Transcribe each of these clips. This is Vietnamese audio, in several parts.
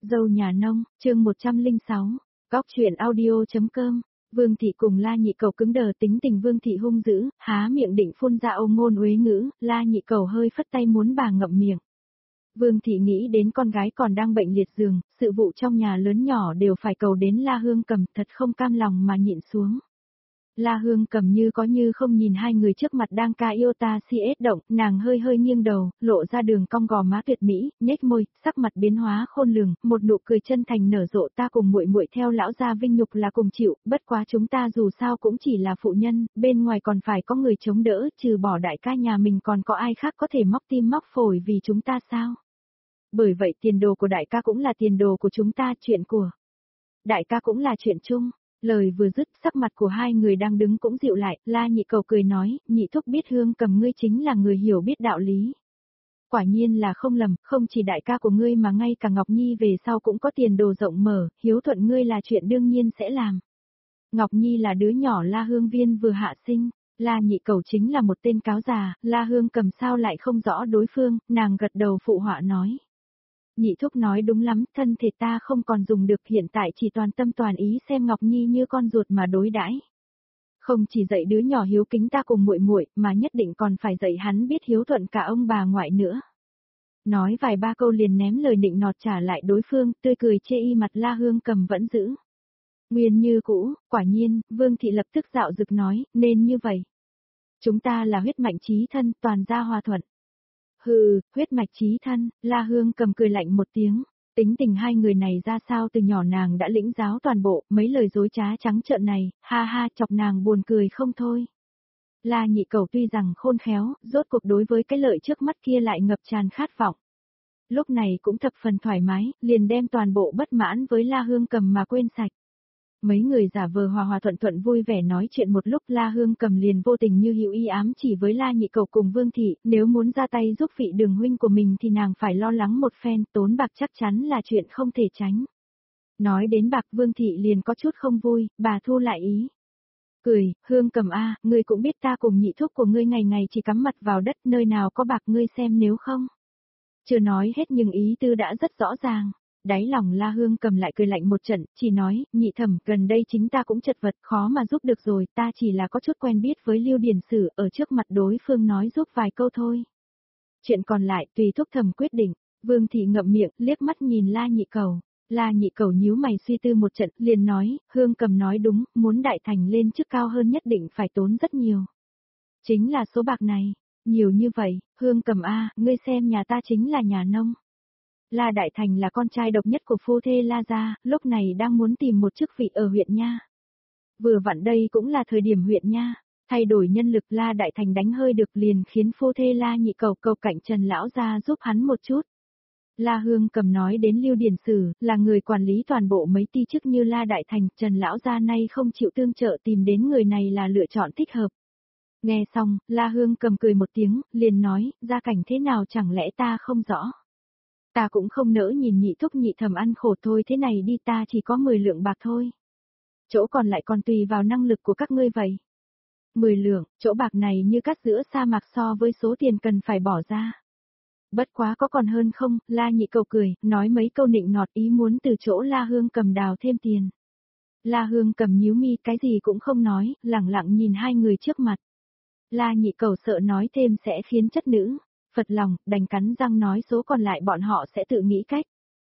Dâu nhà nông, chương 106, góc truyện audio.com. Vương thị cùng La Nhị Cẩu cứng đờ, tính tình Vương thị hung dữ, há miệng định phun ra âu ngôn uế ngữ, La Nhị Cẩu hơi phất tay muốn bà ngậm miệng. Vương thị nghĩ đến con gái còn đang bệnh liệt giường, sự vụ trong nhà lớn nhỏ đều phải cầu đến La Hương Cầm, thật không cam lòng mà nhịn xuống. La Hương Cầm như có như không nhìn hai người trước mặt đang ca yêu ta si ết động, nàng hơi hơi nghiêng đầu, lộ ra đường cong gò má tuyệt mỹ, nhếch môi, sắc mặt biến hóa khôn lường, một nụ cười chân thành nở rộ. Ta cùng muội muội theo lão gia vinh nhục là cùng chịu, bất quá chúng ta dù sao cũng chỉ là phụ nhân, bên ngoài còn phải có người chống đỡ, trừ bỏ đại ca nhà mình còn có ai khác có thể móc tim móc phổi vì chúng ta sao? Bởi vậy tiền đồ của đại ca cũng là tiền đồ của chúng ta, chuyện của đại ca cũng là chuyện chung. Lời vừa dứt, sắc mặt của hai người đang đứng cũng dịu lại, La Nhị Cẩu cười nói, Nhị thúc biết Hương Cầm ngươi chính là người hiểu biết đạo lý. Quả nhiên là không lầm, không chỉ đại ca của ngươi mà ngay cả Ngọc Nhi về sau cũng có tiền đồ rộng mở, hiếu thuận ngươi là chuyện đương nhiên sẽ làm. Ngọc Nhi là đứa nhỏ La Hương Viên vừa hạ sinh, La Nhị Cẩu chính là một tên cáo già, La Hương Cầm sao lại không rõ đối phương, nàng gật đầu phụ họa nói. Nhị thúc nói đúng lắm, thân thể ta không còn dùng được, hiện tại chỉ toàn tâm toàn ý xem Ngọc Nhi như con ruột mà đối đãi. Không chỉ dạy đứa nhỏ hiếu kính ta cùng muội muội, mà nhất định còn phải dạy hắn biết hiếu thuận cả ông bà ngoại nữa. Nói vài ba câu liền ném lời nịnh nọt trả lại đối phương, tươi cười chê y mặt La Hương Cầm vẫn giữ nguyên như cũ. Quả nhiên, Vương thị lập tức dạo dực nói, nên như vậy. Chúng ta là huyết mạch chí thân, toàn gia hòa thuận. Hừ, huyết mạch chí thân, La Hương Cầm cười lạnh một tiếng, tính tình hai người này ra sao từ nhỏ nàng đã lĩnh giáo toàn bộ, mấy lời dối trá trắng trợn này, ha ha, chọc nàng buồn cười không thôi. La Nhị Cẩu tuy rằng khôn khéo, rốt cuộc đối với cái lợi trước mắt kia lại ngập tràn khát vọng. Lúc này cũng thập phần thoải mái, liền đem toàn bộ bất mãn với La Hương Cầm mà quên sạch. Mấy người giả vờ hòa hòa thuận thuận vui vẻ nói chuyện một lúc, La Hương Cầm liền vô tình như hữu ý ám chỉ với La Nhị Cẩu cùng Vương thị, nếu muốn ra tay giúp vị Đường huynh của mình thì nàng phải lo lắng một phen, tốn bạc chắc chắn là chuyện không thể tránh. Nói đến bạc, Vương thị liền có chút không vui, bà thu lại ý. Cười, Hương Cầm a, ngươi cũng biết ta cùng nhị thúc của ngươi ngày ngày chỉ cắm mặt vào đất, nơi nào có bạc ngươi xem nếu không. Chưa nói hết nhưng ý tư đã rất rõ ràng. Đáy lòng La Hương Cầm lại cười lạnh một trận, chỉ nói, nhị thẩm, gần đây chính ta cũng chật vật, khó mà giúp được rồi, ta chỉ là có chút quen biết với Lưu Điển Sử, ở trước mặt đối phương nói giúp vài câu thôi. Chuyện còn lại tùy thúc thẩm quyết định. Vương thị ngậm miệng, liếc mắt nhìn La Nhị Cẩu. La Nhị Cẩu nhíu mày suy tư một trận, liền nói, Hương Cầm nói đúng, muốn đại thành lên chức cao hơn nhất định phải tốn rất nhiều. Chính là số bạc này, nhiều như vậy, Hương Cầm a, ngươi xem nhà ta chính là nhà nông. La Đại Thành là con trai độc nhất của phu thê La gia, lúc này đang muốn tìm một chức vị ở huyện nha. Vừa vặn đây cũng là thời điểm huyện nha, thay đổi nhân lực, La Đại Thành đánh hơi được liền khiến phu thê La Nhị Cẩu cầu cạnh Trần lão gia giúp hắn một chút. La Hương Cầm nói đến Lưu Điển Sử, là người quản lý toàn bộ mấy ti chức như La Đại Thành, Trần lão gia nay không chịu tương trợ, tìm đến người này là lựa chọn thích hợp. Nghe xong, La Hương Cầm cười một tiếng, liền nói, gia cảnh thế nào chẳng lẽ ta không rõ. Ta cũng không nỡ nhìn nhị thúc nhị thẩm ăn khổ thôi, thế này đi, ta chỉ có 10 lượng bạc thôi. Chỗ còn lại còn tùy vào năng lực của các ngươi vậy. 10 lượng, chỗ bạc này như cắt giữa sa mạc so với số tiền cần phải bỏ ra. Bất quá có còn hơn không, La Nhị Cẩu cười, nói mấy câu nịnh nọt ý muốn từ chỗ La Hương Cầm đào thêm tiền. La Hương Cầm nhíu mi cái gì cũng không nói, lẳng lặng nhìn hai người trước mặt. La Nhị Cẩu sợ nói thêm sẽ khiến chất nữ phật lòng, đành cắn răng nói số còn lại bọn họ sẽ tự nghĩ cách.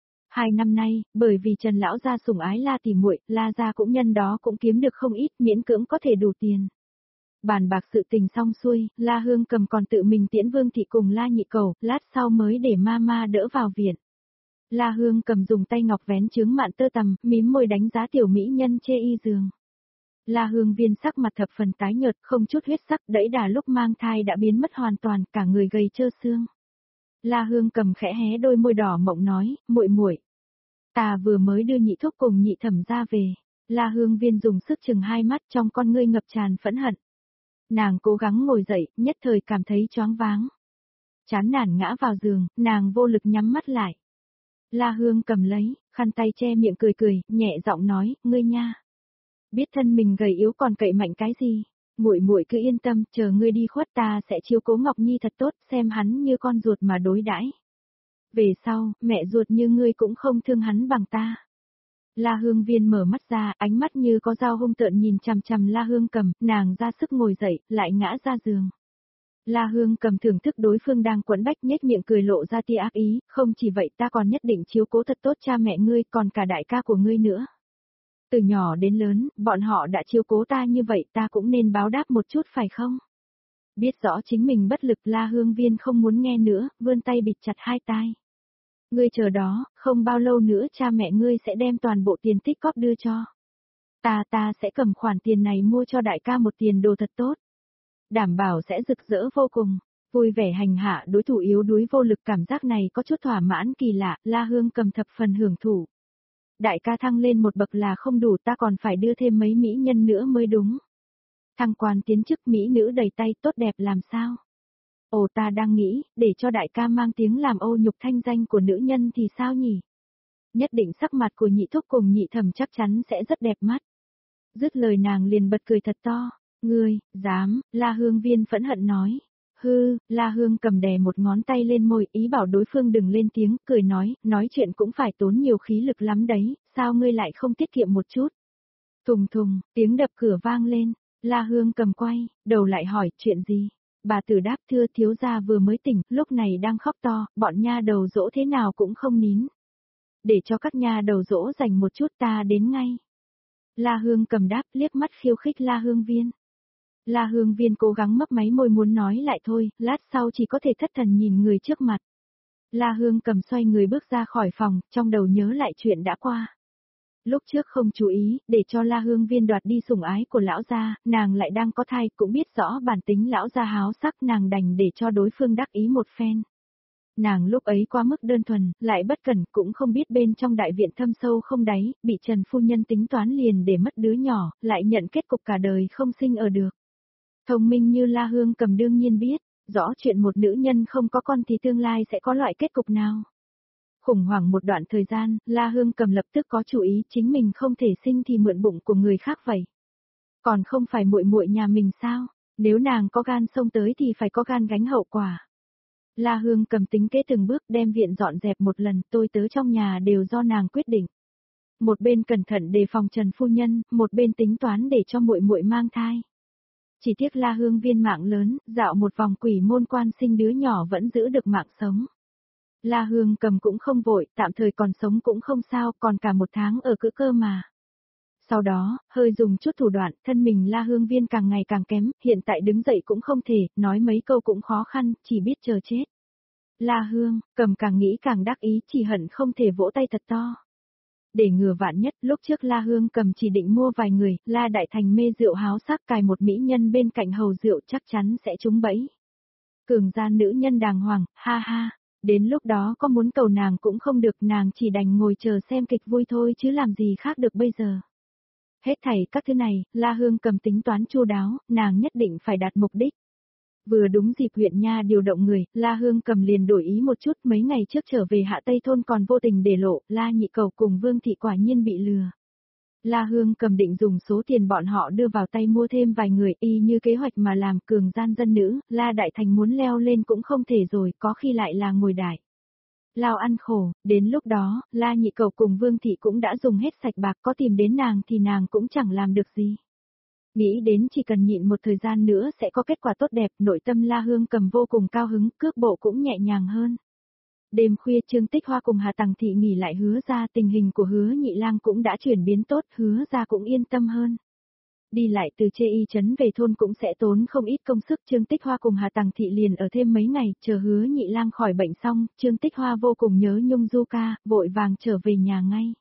2 năm nay, bởi vì Trần lão gia sủng ái La tỷ muội, La gia cũng nhân đó cũng kiếm được không ít, miễn cưỡng có thể đủ tiền. Bàn bạc sự tình xong xuôi, La Hương Cầm còn tự mình tiễn Vương thị cùng La Nhị Cẩu, lát sau mới để mama đỡ vào viện. La Hương Cầm dùng tay ngọc vén chướng mạn tơ tằm, mím môi đánh giá tiểu mỹ nhân chê y giường. La Hương Viên sắc mặt thập phần tái nhợt, không chút huyết sắc, đẫy đà lúc mang thai đã biến mất hoàn toàn, cả người gầy trơ xương. La Hương Cầm khẽ hé đôi môi đỏ mộng nói, muội muội, ta vừa mới đưa nhị thúc cùng nhị thẩm ra về. La Hương Viên dùng sức chừng hai mắt, trong con ngươi ngập tràn phẫn hận. Nàng cố gắng ngồi dậy, nhất thời cảm thấy choáng váng. Chán nản ngã vào giường, nàng vô lực nhắm mắt lại. La Hương Cầm lấy khăn tay che miệng cười cười, nhẹ giọng nói, ngươi nha. Biết thân mình gầy yếu còn cậy mạnh cái gì? Muội muội cứ yên tâm, chờ ngươi đi khuất ta sẽ chiếu cố Ngọc Nhi thật tốt, xem hắn như con ruột mà đối đãi. Về sau, mẹ ruột như ngươi cũng không thương hắn bằng ta. La Hương Viên mở mắt ra, ánh mắt như có dao hung tợn nhìn chằm chằm La Hương Cầm, nàng ra sức ngồi dậy, lại ngã ra giường. La Hương Cầm thưởng thức đối phương đang quẫn bách nhếch miệng cười lộ ra tia ác ý, không chỉ vậy ta còn nhất định chiếu cố thật tốt cha mẹ ngươi còn cả đại ca của ngươi nữa. Từ nhỏ đến lớn, bọn họ đã chiếu cố ta như vậy ta cũng nên báo đáp một chút phải không? Biết rõ chính mình bất lực La Hương Viên không muốn nghe nữa, vươn tay bịt chặt hai tai. Ngươi chờ đó, không bao lâu nữa cha mẹ ngươi sẽ đem toàn bộ tiền tích góp đưa cho. Ta sẽ cầm khoản tiền này mua cho đại ca một tiền đồ thật tốt. Đảm bảo sẽ rực rỡ vô cùng, vui vẻ hành hạ đối thủ yếu đuối vô lực cảm giác này có chút thỏa mãn kỳ lạ, La Hương Cầm thập phần hưởng thụ. Đại ca thăng lên một bậc là không đủ ta còn phải đưa thêm mấy mỹ nhân nữa mới đúng. Thăng quan tiến chức mỹ nữ đầy tay tốt đẹp làm sao? Ồ ta đang nghĩ, để cho đại ca mang tiếng làm ô nhục thanh danh của nữ nhân thì sao nhỉ? Nhất định sắc mặt của nhị thúc cùng nhị thẩm chắc chắn sẽ rất đẹp mắt. Dứt lời nàng liền bật cười thật to. Ngươi, dám, La Hương Viên phẫn hận nói. Hư, La Hương Cầm đè một ngón tay lên môi ý bảo đối phương đừng lên tiếng, cười nói chuyện cũng phải tốn nhiều khí lực lắm đấy, sao ngươi lại không tiết kiệm một chút? Thùng thùng, tiếng đập cửa vang lên, La Hương Cầm quay, đầu lại hỏi chuyện gì? Bà tử đáp thưa thiếu gia vừa mới tỉnh, lúc này đang khóc to, bọn nha đầu dỗ thế nào cũng không nín. Để cho các nha đầu dỗ dành một chút ta đến ngay. La Hương Cầm đáp liếc mắt khiêu khích La Hương Viên. La Hương Viên cố gắng mấp máy môi muốn nói lại thôi, lát sau chỉ có thể thất thần nhìn người trước mặt. La Hương Cầm xoay người bước ra khỏi phòng, trong đầu nhớ lại chuyện đã qua. Lúc trước không chú ý, để cho La Hương Viên đoạt đi sủng ái của lão gia, nàng lại đang có thai, cũng biết rõ bản tính lão gia háo sắc nàng đành để cho đối phương đắc ý một phen. Nàng lúc ấy quá mức đơn thuần, lại bất cẩn, cũng không biết bên trong đại viện thâm sâu không đáy, bị Trần phu nhân tính toán liền để mất đứa nhỏ, lại nhận kết cục cả đời không sinh ở được. Thông minh như La Hương Cầm đương nhiên biết, rõ chuyện một nữ nhân không có con thì tương lai sẽ có loại kết cục nào. Khủng hoảng một đoạn thời gian, La Hương Cầm lập tức có chủ ý chính mình không thể sinh thì mượn bụng của người khác vậy. Còn không phải muội muội nhà mình sao, nếu nàng có gan xông tới thì phải có gan gánh hậu quả. La Hương Cầm tính kế từng bước đem viện dọn dẹp một lần, tôi tớ trong nhà đều do nàng quyết định. Một bên cẩn thận đề phòng Trần phu nhân, một bên tính toán để cho muội muội mang thai. Chỉ tiếc La Hương Viên mạng lớn, dạo một vòng quỷ môn quan sinh đứa nhỏ vẫn giữ được mạng sống. La Hương Cầm cũng không vội, tạm thời còn sống cũng không sao, còn cả một tháng ở cữ cơ mà. Sau đó, hơi dùng chút thủ đoạn, thân mình La Hương Viên càng ngày càng kém, hiện tại đứng dậy cũng không thể, nói mấy câu cũng khó khăn, chỉ biết chờ chết. La Hương Cầm càng nghĩ càng đắc ý, chỉ hận không thể vỗ tay thật to. Để ngừa vạn nhất, lúc trước La Hương Cầm chỉ định mua vài người, La Đại Thành mê rượu háo sắc cài một mỹ nhân bên cạnh hầu rượu chắc chắn sẽ trúng bẫy. Cường gian nữ nhân đàng hoàng, ha ha, đến lúc đó có muốn cầu nàng cũng không được, nàng chỉ đành ngồi chờ xem kịch vui thôi chứ làm gì khác được bây giờ. Hết thảy các thứ này, La Hương Cầm tính toán chu đáo, nàng nhất định phải đạt mục đích. Vừa đúng dịp huyện nha điều động người, La Hương Cầm liền đổi ý một chút, mấy ngày trước trở về Hạ Tây Thôn còn vô tình để lộ, La Nhị Cầu cùng Vương Thị quả nhiên bị lừa. La Hương Cầm định dùng số tiền bọn họ đưa vào tay mua thêm vài người, y như kế hoạch mà làm cường gian dân nữ, La Đại Thành muốn leo lên cũng không thể rồi, có khi lại là ngồi đại. Lao ăn khổ, đến lúc đó, La Nhị Cầu cùng Vương Thị cũng đã dùng hết sạch bạc, có tìm đến nàng thì nàng cũng chẳng làm được gì. Nghĩ đến chỉ cần nhịn một thời gian nữa sẽ có kết quả tốt đẹp, nội tâm La Hương Cầm vô cùng cao hứng, cước bộ cũng nhẹ nhàng hơn. Đêm khuya Trương Tích Hoa cùng Hà Tằng Thị nghỉ lại Hứa ra, tình hình của Hứa Nhị Lang cũng đã chuyển biến tốt, Hứa ra cũng yên tâm hơn. Đi lại từ Chê Y trấn về thôn cũng sẽ tốn không ít công sức, Trương Tích Hoa cùng Hà Tằng Thị liền ở thêm mấy ngày, chờ Hứa Nhị Lang khỏi bệnh xong, Trương Tích Hoa vô cùng nhớ Nhung Du ca, vội vàng trở về nhà ngay.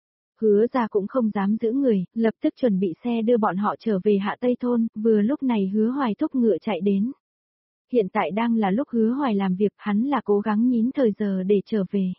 Hứa ra cũng không dám giữ người, lập tức chuẩn bị xe đưa bọn họ trở về Hạ Tây Thôn, vừa lúc này Hứa Hoài thúc ngựa chạy đến. Hiện tại đang là lúc Hứa Hoài làm việc, hắn là cố gắng nhín thời giờ để trở về.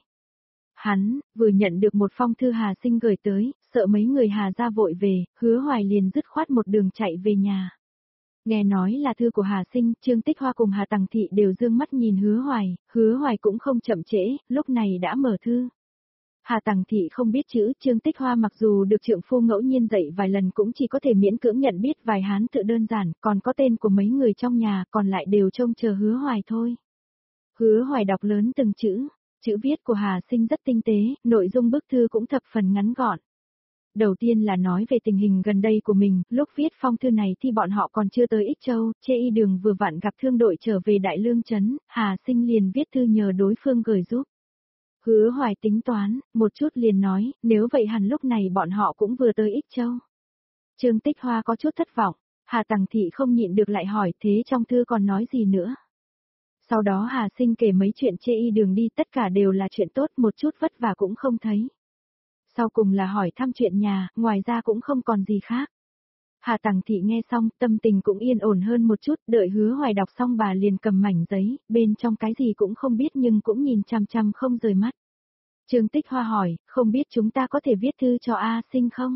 Hắn, vừa nhận được một phong thư Hà Sinh gửi tới, sợ mấy người Hà ra vội về, Hứa Hoài liền dứt khoát một đường chạy về nhà. Nghe nói là thư của Hà Sinh, Trương Tích Hoa cùng Hà Tằng Thị đều dương mắt nhìn Hứa Hoài cũng không chậm trễ, lúc này đã mở thư. Hà Tằng Thị không biết chữ, Trương Tích Hoa mặc dù được trượng phu ngẫu nhiên dạy vài lần cũng chỉ có thể miễn cưỡng nhận biết vài hán tự đơn giản, còn có tên của mấy người trong nhà, còn lại đều trông chờ Hứa Hoài thôi. Hứa Hoài đọc lớn từng chữ, Chữ viết của Hà Sinh rất tinh tế, nội dung bức thư cũng thập phần ngắn gọn. Đầu tiên là nói về tình hình gần đây của mình, lúc viết phong thư này thì bọn họ còn chưa tới Ích Châu, Chê Y Đường vừa vặn gặp thương đội trở về Đại Lương Trấn, Hà Sinh liền viết thư nhờ đối phương gửi giúp. Hứa Hoài tính toán, một chút liền nói, nếu vậy hẳn lúc này bọn họ cũng vừa tới Ích Châu. Trương Tích Hoa có chút thất vọng, Hà Tằng Thị không nhịn được lại hỏi thế trong thư còn nói gì nữa. Sau đó Hà Sinh kể mấy chuyện Chê Y Đường đi tất cả đều là chuyện tốt, một chút vất vả cũng không thấy. Sau cùng là hỏi thăm chuyện nhà, ngoài ra cũng không còn gì khác. Hà Tằng Thị nghe xong, tâm tình cũng yên ổn hơn một chút, đợi Hứa Hoài đọc xong bà liền cầm mảnh giấy, bên trong cái gì cũng không biết nhưng cũng nhìn chằm chằm không rời mắt. Trương Tích Hoa hỏi, không biết chúng ta có thể viết thư cho A Sinh không?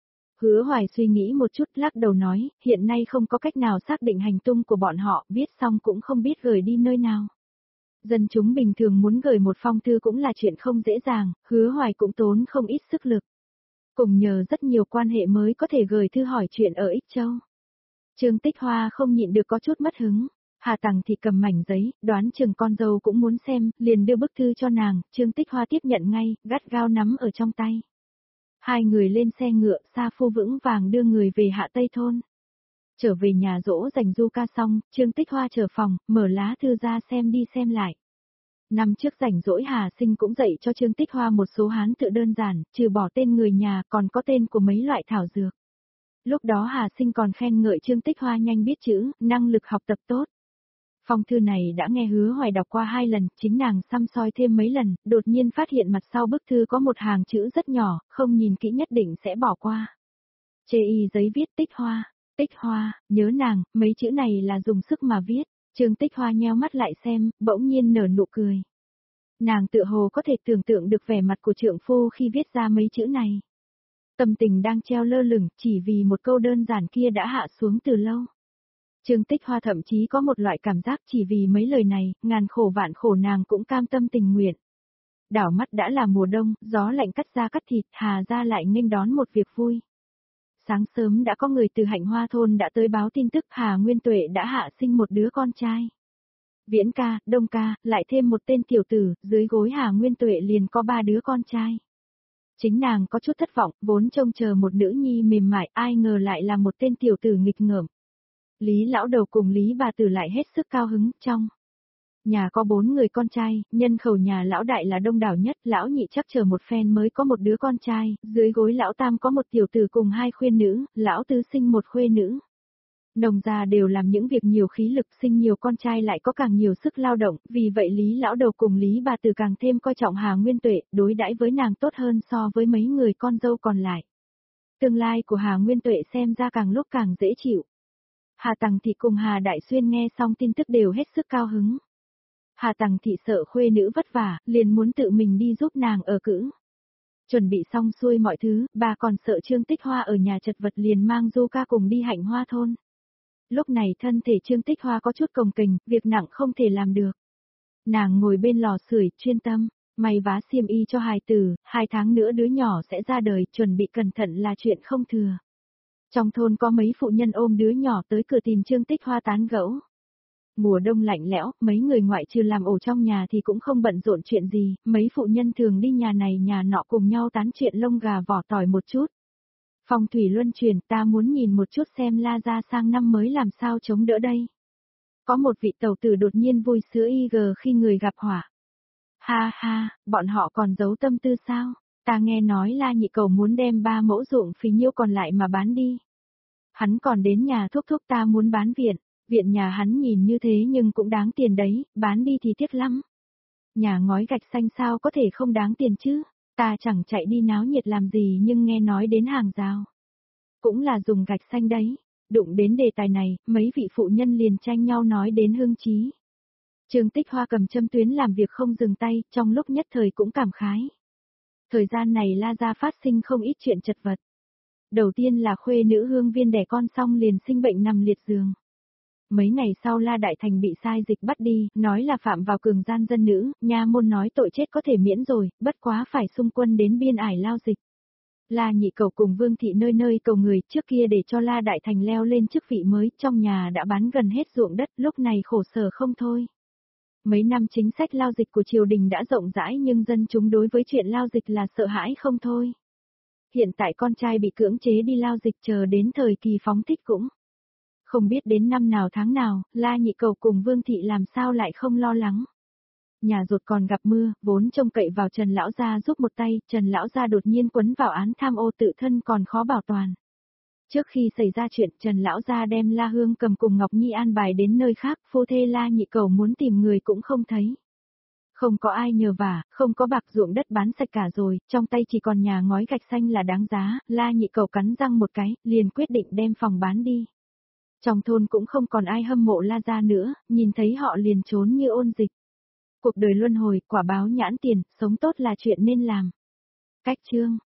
Hứa Hoài suy nghĩ một chút lắc đầu nói, hiện nay không có cách nào xác định hành tung của bọn họ, viết xong cũng không biết gửi đi nơi nào. Dân chúng bình thường muốn gửi một phong thư cũng là chuyện không dễ dàng, Hứa Hoài cũng tốn không ít sức lực. Cùng nhờ rất nhiều quan hệ mới có thể gửi thư hỏi chuyện ở Ích Châu. Trương Tích Hoa không nhịn được có chút mất hứng. Hà Tằng thì cầm mảnh giấy, đoán chừng con dâu cũng muốn xem, liền đưa bức thư cho nàng, Trương Tích Hoa tiếp nhận ngay, gắt gao nắm ở trong tay. Hai người lên xe ngựa, sa phu vững vàng đưa người về Hạ Tây Thôn. Trở về nhà dỗ dành du ca xong, Trương Tích Hoa trở phòng, mở lá thư ra xem đi xem lại. Năm trước rảnh rỗi Hà Sinh cũng dạy cho Trương Tích Hoa một số hán tự đơn giản, trừ bỏ tên người nhà còn có tên của mấy loại thảo dược. Lúc đó Hà Sinh còn khen ngợi Trương Tích Hoa nhanh biết chữ, năng lực học tập tốt. Phong thư này đã nghe Hứa Hoài đọc qua 2 lần, chính nàng xăm soi thêm mấy lần, đột nhiên phát hiện mặt sau bức thư có một hàng chữ rất nhỏ, không nhìn kỹ nhất định sẽ bỏ qua. Chê Y giấy viết Tích Hoa, nhớ nàng, mấy chữ này là dùng sức mà viết. Trương Tích Hoa nheo mắt lại xem, bỗng nhiên nở nụ cười. Nàng tựa hồ có thể tưởng tượng được vẻ mặt của trượng phu khi viết ra mấy chữ này. Tâm tình đang treo lơ lửng, chỉ vì một câu đơn giản kia đã hạ xuống từ lâu. Trương Tích Hoa thậm chí có một loại cảm giác chỉ vì mấy lời này, ngàn khổ vạn khổ nàng cũng cam tâm tình nguyện. Đảo mắt đã là mùa đông, gió lạnh cắt da cắt thịt, Hà ra lại nghênh đón một việc vui. Sáng sớm đã có người từ Hạnh Hoa thôn đã tới báo tin tức Hà Nguyên Tuệ đã hạ sinh một đứa con trai. Viễn ca, Đông ca, lại thêm một tên tiểu tử, dưới gối Hà Nguyên Tuệ liền có 3 đứa con trai. Chính nàng có chút thất vọng, vốn trông chờ một nữ nhi mềm mại, ai ngờ lại là một tên tiểu tử nghịch ngợm. Lý lão đầu cùng Lý bà tử lại hết sức cao hứng, trong nhà có 4 người con trai, nhân khẩu nhà lão đại là đông đảo nhất, lão nhị chắc chờ một phen mới có một đứa con trai, dưới gối lão tam có một tiểu tử cùng 2 khuyên nữ, lão tứ sinh một khuê nữ. Nông gia đều làm những việc nhiều khí lực, sinh nhiều con trai lại có càng nhiều sức lao động, vì vậy Lý lão đầu cùng Lý bà tử càng thêm coi trọng Hà Nguyên Tuệ, đối đãi với nàng tốt hơn so với mấy người con dâu còn lại. Tương lai của Hà Nguyên Tuệ xem ra càng lúc càng dễ chịu. Hà Tằng Thị cùng Hà Đại Xuyên nghe xong tin tức đều hết sức cao hứng. Hà Tằng Thị sợ khuê nữ vất vả, liền muốn tự mình đi giúp nàng ở cữ. Chuẩn bị xong xuôi mọi thứ, bà còn sợ Trương Tích Hoa ở nhà chật vật liền mang Du ca cùng đi Hạnh Hoa thôn. Lúc này thân thể Trương Tích Hoa có chút cồng kềnh, việc nặng không thể làm được. Nàng ngồi bên lò sưởi, chuyên tâm, may vá xiêm y cho hài tử, 2 tháng nữa đứa nhỏ sẽ ra đời, chuẩn bị cẩn thận là chuyện không thừa. Trong thôn có mấy phụ nhân ôm đứa nhỏ tới cửa tìm Trương Tích Hoa tán gẫu. Mùa đông lạnh lẽo, mấy người ngoại trừ làm ổ trong nhà thì cũng không bận rộn chuyện gì, mấy phụ nhân thường đi nhà này nhà nọ cùng nhau tán chuyện lông gà vỏ tỏi một chút. Phong thủy luân chuyển, ta muốn nhìn một chút xem La gia sang năm mới làm sao chống đỡ đây. Có một vị tẩu tử đột nhiên vui sướng IG khi người gặp họa. Ha ha, bọn họ còn giấu tâm tư sao? Ta nghe nói La nhị cầu muốn đem 3 mẫu ruộng phí nhiêu còn lại mà bán đi. Hắn còn đến nhà thúc thúc ta muốn bán viện nhà hắn nhìn như thế nhưng cũng đáng tiền đấy, bán đi thì tiếc lắm. Nhà ngói gạch xanh sao có thể không đáng tiền chứ, ta chẳng chạy đi náo nhiệt làm gì nhưng nghe nói đến hàng rào. Cũng là dùng gạch xanh đấy, đụng đến đề tài này, mấy vị phụ nhân liền tranh nhau nói đến hương chí. Trương Tích Hoa cầm châm tuyến làm việc không dừng tay, trong lúc nhất thời cũng cảm khái. Thời gian này La gia phát sinh không ít chuyện chật vật. Đầu tiên là khuê nữ Hương Viên đẻ con xong liền sinh bệnh nằm liệt giường. Mấy ngày sau La Đại Thành bị sai dịch bắt đi, nói là phạm vào cường gian dân nữ, nha môn nói tội chết có thể miễn rồi, bất quá phải xung quân đến biên ải lao dịch. La nhị cầu cùng Vương thị nơi nơi cầu người trước kia để cho La Đại Thành leo lên chức vị mới, trong nhà đã bán gần hết ruộng đất, lúc này khổ sở không thôi. Mấy năm chính sách lao dịch của triều đình đã rộng rãi nhưng dân chúng đối với chuyện lao dịch là sợ hãi không thôi. Hiện tại con trai bị cưỡng chế đi lao dịch chờ đến thời kỳ phóng thích cũng. Không biết đến năm nào tháng nào, La Nhị Cầu cùng Vương Thị làm sao lại không lo lắng. Nhà ruột còn gặp mưa, vốn trông cậy vào Trần Lão Gia giúp một tay, Trần Lão Gia đột nhiên quấn vào án tham ô tự thân còn khó bảo toàn. Trước khi xảy ra chuyện, Trần Lão Gia đem La Hương Cầm cùng Ngọc Nhi an bài đến nơi khác, phu thê La Nhị Cầu muốn tìm người cũng không thấy. Không có ai nhờ vả, không có bạc ruộng đất bán sạch cả rồi, trong tay chỉ còn nhà ngói gạch xanh là đáng giá, La Nhị Cầu cắn răng một cái, liền quyết định đem phòng bán đi. Trong thôn cũng không còn ai hâm mộ La gia nữa, nhìn thấy họ liền trốn như ôn dịch. Cuộc đời luân hồi, quả báo nhãn tiền, sống tốt là chuyện nên làm. Cách chương